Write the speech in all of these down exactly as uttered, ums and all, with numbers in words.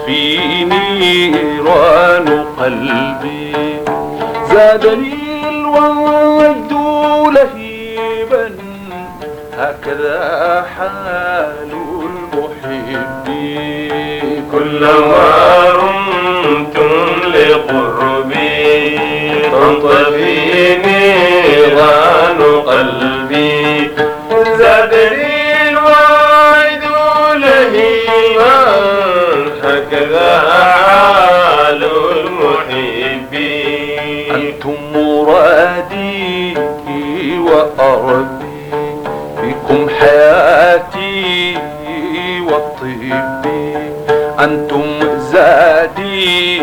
تنطفي نيران قلبي. زادني الوجد لهيبا هكذا حال المحب. كلما رمتم لقربي تنطفي نيران قلبي. زادني الوعد لهيبا هكذا حال المحب. أنتم مرادي وأربي بكم حياتي وطيبي. أنتم زادي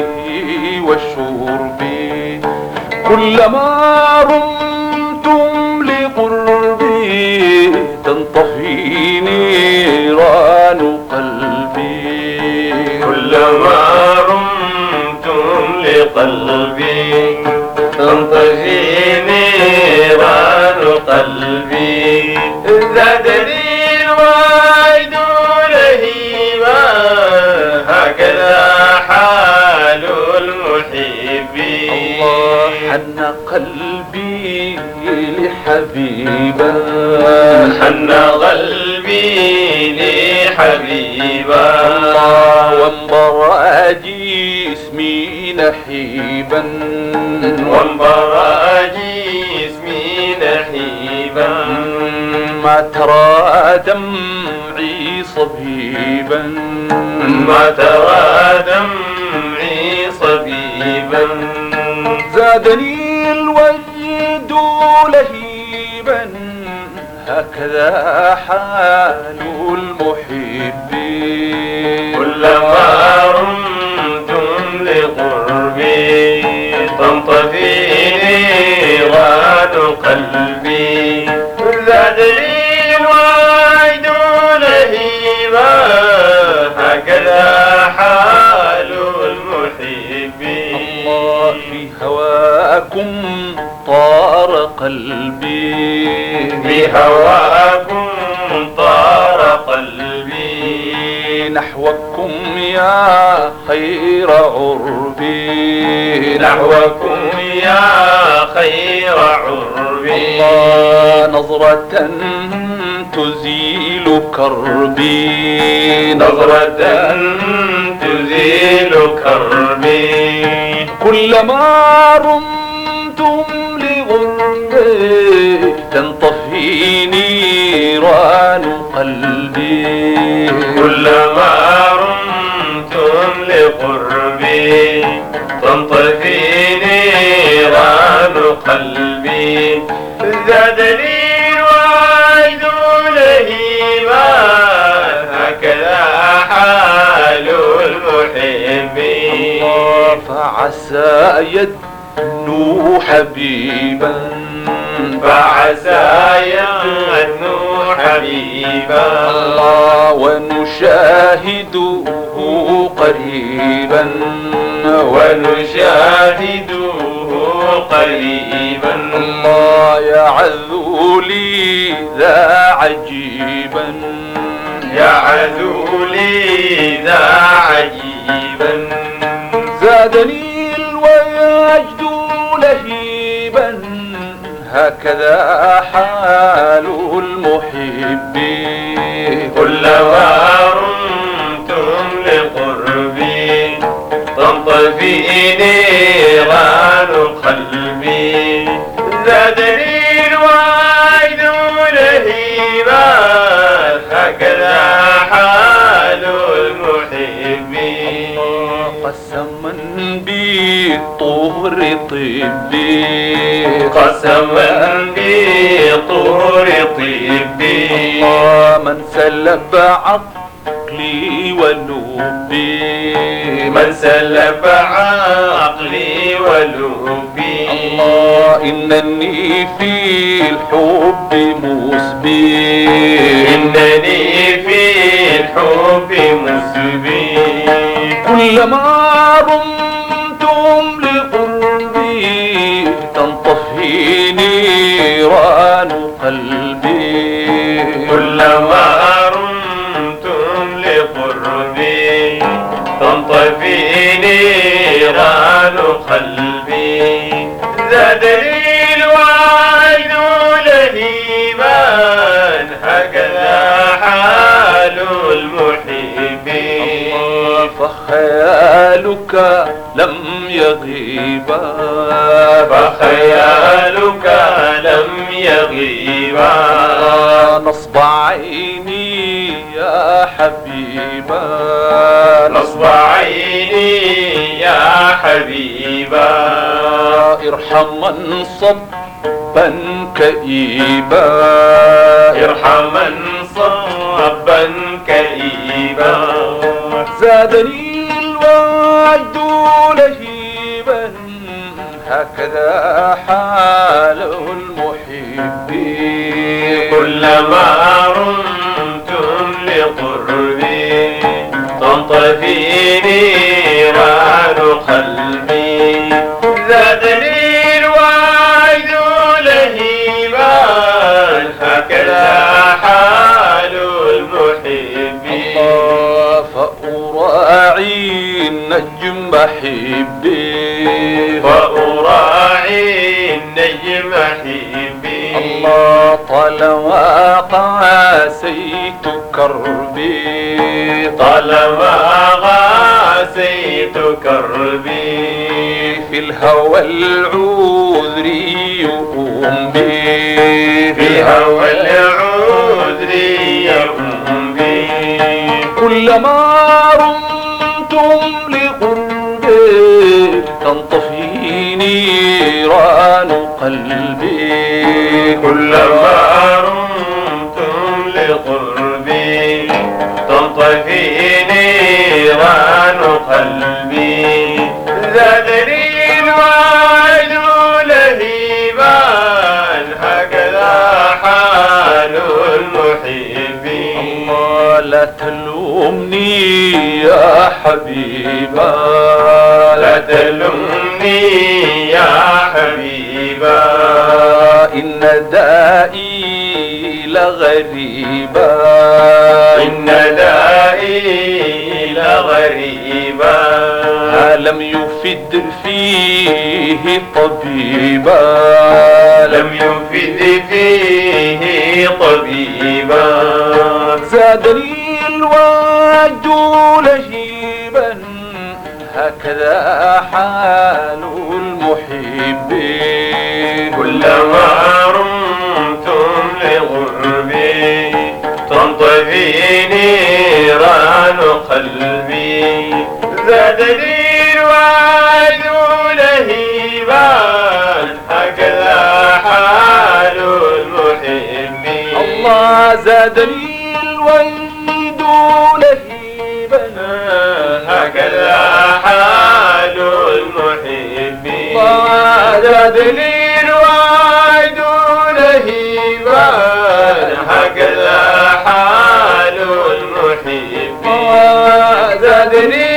وشربي كلما رمتم لقربي تنطفي نيران قلبي. كلما رمتم لقلبي تنطفي نيران قلبي. زادني الوعد لهيبا هكذا حال المحب. الله حن قلبي لحبيبا حن قلبي لحبيبا. الله وانبرأ جسمي نحيبا وانبرأ جسمي نحيبا. ما ترى دمعي صبيبا ما ترى دمعي صبيبا. زادني الوجد لهيبا هكذا حال المحب. كلما رمتم لقربي تنطفي نيران قلبي. زادني الوعد لهيبا هكذا حال المحب. الله في هواكم طار قلبي. بهواكم طار قلبي. نحوكم يا خير عربي. نحوكم يا خير عربي. الله نظرة تزيل كربي. نظرة تزيل كربي. كلما رمتم لغربي تنطفي نيران قلبي. كلما رمتم لقربي تنطفي نيران قلبي. زادني الوعد لهيبا هكذا حال المحب. فعسى يدنو حبيبا فعسى يدنو حبيبا. الله ونشاهده قريبا ونشاهده قريبا. الله يعذو لي ذا عجيبا. يعذو لي ذا عجيبا. زادني الوجد لهيبا هكذا حال المحب. كلما رمتم لقربي تنطفي نيران قلبي. زادني الوعد لهيبا هكذا حال المحب. قسما بالطهر طبي. قسما بطهر طبي. الله من سلب عقلي ولبي. من سلب عقلي ولبي. الله إنني في الحب مسبي. إنني في الحب مسبي. كلما رمتم لقربي تنطفي نيران قلبي. كلما رمتم لقربي تنطفي نيران قلبي زادني الوعد لهيبا هكذا حال المحبين فخيالك لم يغيبا فخيالك لم يغيبا نصب عيني يا حبيبا نصب عيني يا حبيبا ارحم من صبا كئيبا ارحم من صبا كئيبا زادني الوعد لهيبا هكذا حال المحبين كلما رمتم لقربي تنطفي نيران قلبي زادني الوعد لهيبا هكذا حال المحبين فأراعي النجم حبي فأراعي النجم حبي الله طالما قاسيت كربي طالما غاسيت كربي في الهوى العذري يقوم بي في هوى العذر يقوم بي كلما رمتم لقربي تنطفي نيران قلبي كلما رمتم لقربي تنطفي نيران قلبي زادني الوعد لهيبا هكذا حال المحبين لا تلومني يا حبيبا لا تلمني يا حبيبا إن دائي لغريبا إن دائي لغريبا لم يفد فيه طبيبا لم يفد فيه طبيبا زادني الوعد لهيبا هكذا حال المحبين كلما رمتم لغربي تنطفي نيران قلبي زادني الوعد لهيبا هكذا حال المحبين الله زادني الوعد لهيبا هكذا حال المحبين الله زادني الوعد لهيبا هكذا حال المحبين زادني